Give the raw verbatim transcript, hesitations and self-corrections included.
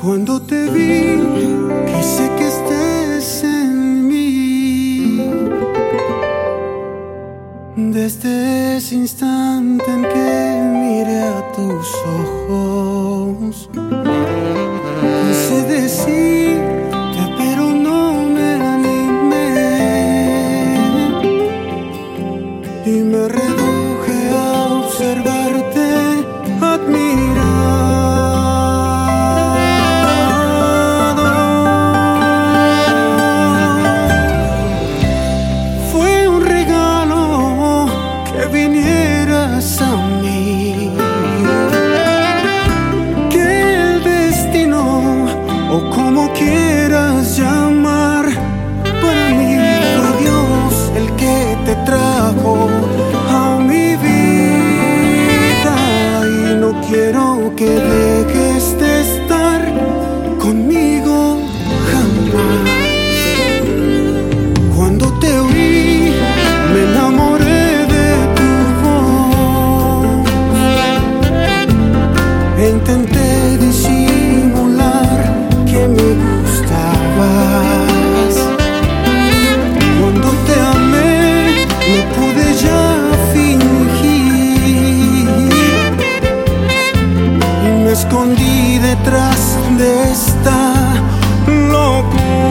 Cuando te vi, quise que estés en mí. Desde ese instante en que miré a tus ojos, quise decirte, pero no me animé, y me reduje a observarte, admirar. Vinieras a mí, que el destino, o como quieras llamar, para mí fue Dios el que te trajo a mi vida, y no quiero que dejes de estar conmigo jamás. Cuando te oí, me enamoré. Intenté disimular que me gustabas. Cuando te amé, no pude ya fingir, y me escondí detrás de esta locura.